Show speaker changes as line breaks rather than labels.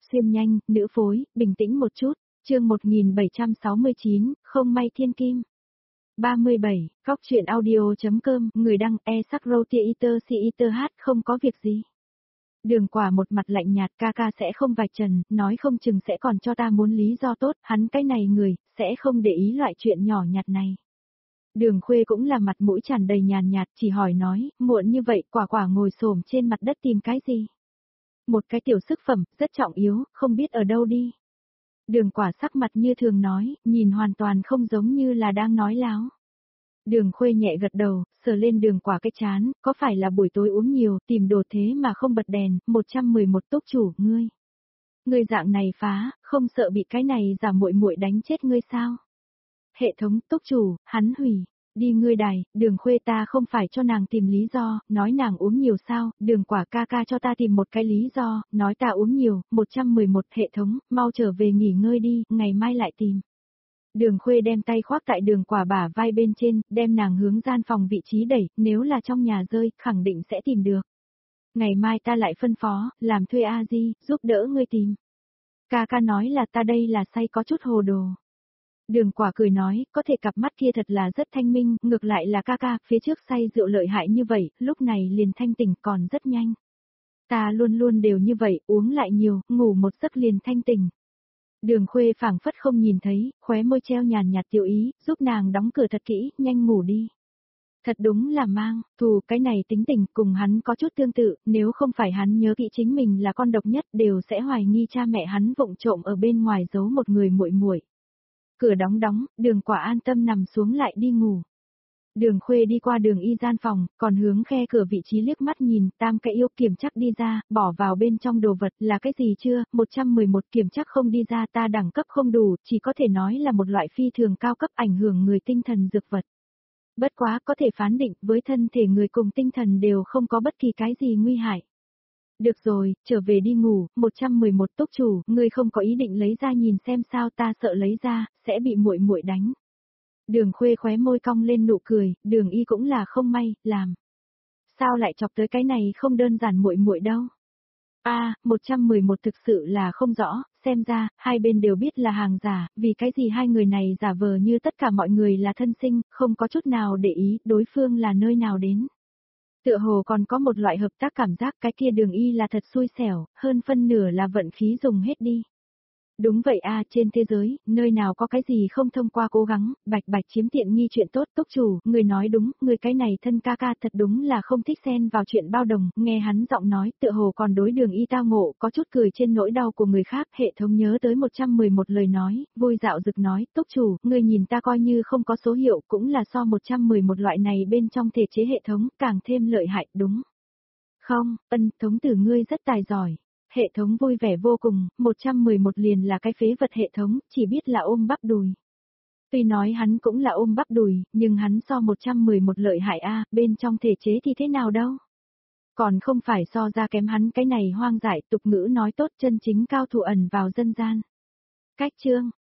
Xuyên nhanh, nữ phối, bình tĩnh một chút, chương 1769, không may thiên kim. 37, góc chuyện audio.com, người đăng e-sắc-rô-tia-iter-si-iter-hát không có việc gì. Đường Quả một mặt lạnh nhạt, ca ca sẽ không vạch trần, nói không chừng sẽ còn cho ta muốn lý do tốt, hắn cái này người, sẽ không để ý loại chuyện nhỏ nhặt này. Đường Khuê cũng là mặt mũi tràn đầy nhàn nhạt, chỉ hỏi nói, muộn như vậy Quả ngồi xổm trên mặt đất tìm cái gì? Một cái tiểu sức phẩm, rất trọng yếu, không biết ở đâu đi. Đường Quả sắc mặt như thường nói, nhìn hoàn toàn không giống như là đang nói láo. Đường Khuê nhẹ gật đầu, sờ lên Đường Quả cái chán, có phải là buổi tối uống nhiều, tìm đồ thế mà không bật đèn, 111 túc chủ, ngươi. Ngươi dạng này phá, không sợ bị cái này giả muội muội đánh chết ngươi sao? Hệ thống túc chủ, hắn hủy. Đi ngươi đài, Đường Khuê ta không phải cho nàng tìm lý do, nói nàng uống nhiều sao, Đường Quả ca ca cho ta tìm một cái lý do, nói ta uống nhiều, 111 hệ thống, mau trở về nghỉ ngơi đi, ngày mai lại tìm. Đường Khuê đem tay khoác tại Đường Quả bả vai bên trên, đem nàng hướng gian phòng vị trí đẩy, nếu là trong nhà rơi, khẳng định sẽ tìm được. Ngày mai ta lại phân phó, làm thuê A-di, giúp đỡ ngươi tìm. Ca ca nói là ta đây là say có chút hồ đồ. Đường Quả cười nói, có thể cặp mắt kia thật là rất thanh minh, ngược lại là ca ca, phía trước say rượu lợi hại như vậy, lúc này liền thanh tỉnh còn rất nhanh. Ta luôn luôn đều như vậy, uống lại nhiều, ngủ một giấc liền thanh tỉnh. Đường Khuê phảng phất không nhìn thấy, khóe môi treo nhàn nhạt tiểu ý, giúp nàng đóng cửa thật kỹ, nhanh ngủ đi. Thật đúng là mang, thù cái này tính tình cùng hắn có chút tương tự, nếu không phải hắn nhớ kỹ chính mình là con độc nhất đều sẽ hoài nghi cha mẹ hắn vụng trộm ở bên ngoài giấu một người muội muội. Cửa đóng, Đường Quả an tâm nằm xuống lại đi ngủ. Đường Khuê đi qua Đường Y gian phòng, còn hướng khe cửa vị trí liếc mắt nhìn, tam cái yêu kiểm chắc đi ra, bỏ vào bên trong đồ vật, là cái gì chưa, 111 kiểm chắc không đi ra, ta đẳng cấp không đủ, chỉ có thể nói là một loại phi thường cao cấp ảnh hưởng người tinh thần dược vật. Bất quá có thể phán định, với thân thể người cùng tinh thần đều không có bất kỳ cái gì nguy hại. Được rồi, trở về đi ngủ, 111 túc chủ, ngươi không có ý định lấy ra nhìn xem sao, ta sợ lấy ra, sẽ bị muội muội đánh. Đường Khuê khóe môi cong lên nụ cười, Đường Y cũng là không may, làm. Sao lại chọc tới cái này không đơn giản muội muội đâu. 111 thực sự là không rõ, xem ra, hai bên đều biết là hàng giả, vì cái gì hai người này giả vờ như tất cả mọi người là thân sinh, không có chút nào để ý, đối phương là nơi nào đến. Tựa hồ còn có một loại hợp tác cảm giác cái kia Đường Y là thật xui xẻo, hơn phân nửa là vận khí dùng hết đi. Đúng vậy trên thế giới, nơi nào có cái gì không thông qua cố gắng, bạch chiếm tiện nghi chuyện tốt túc chủ, người nói đúng, người cái này thân ca ca thật đúng là không thích xen vào chuyện bao đồng, nghe hắn giọng nói, tựa hồ còn đối Đường Y tao ngộ, có chút cười trên nỗi đau của người khác, hệ thống nhớ tới 111 lời nói, vui dạo dực nói, túc chủ, người nhìn ta coi như không có số hiệu, cũng là so 111 loại này bên trong thể chế hệ thống, càng thêm lợi hại, đúng. Không, thống tử ngươi rất tài giỏi. Hệ thống vui vẻ vô cùng, 111 liền là cái phế vật hệ thống, chỉ biết là ôm bắp đùi. Tuy nói hắn cũng là ôm bắp đùi, nhưng hắn so 111 lợi hại bên trong thể chế thì thế nào đâu. Còn không phải so ra kém hắn cái này hoang dại tục ngữ nói tốt chân chính cao thủ ẩn vào dân gian. Cách chương,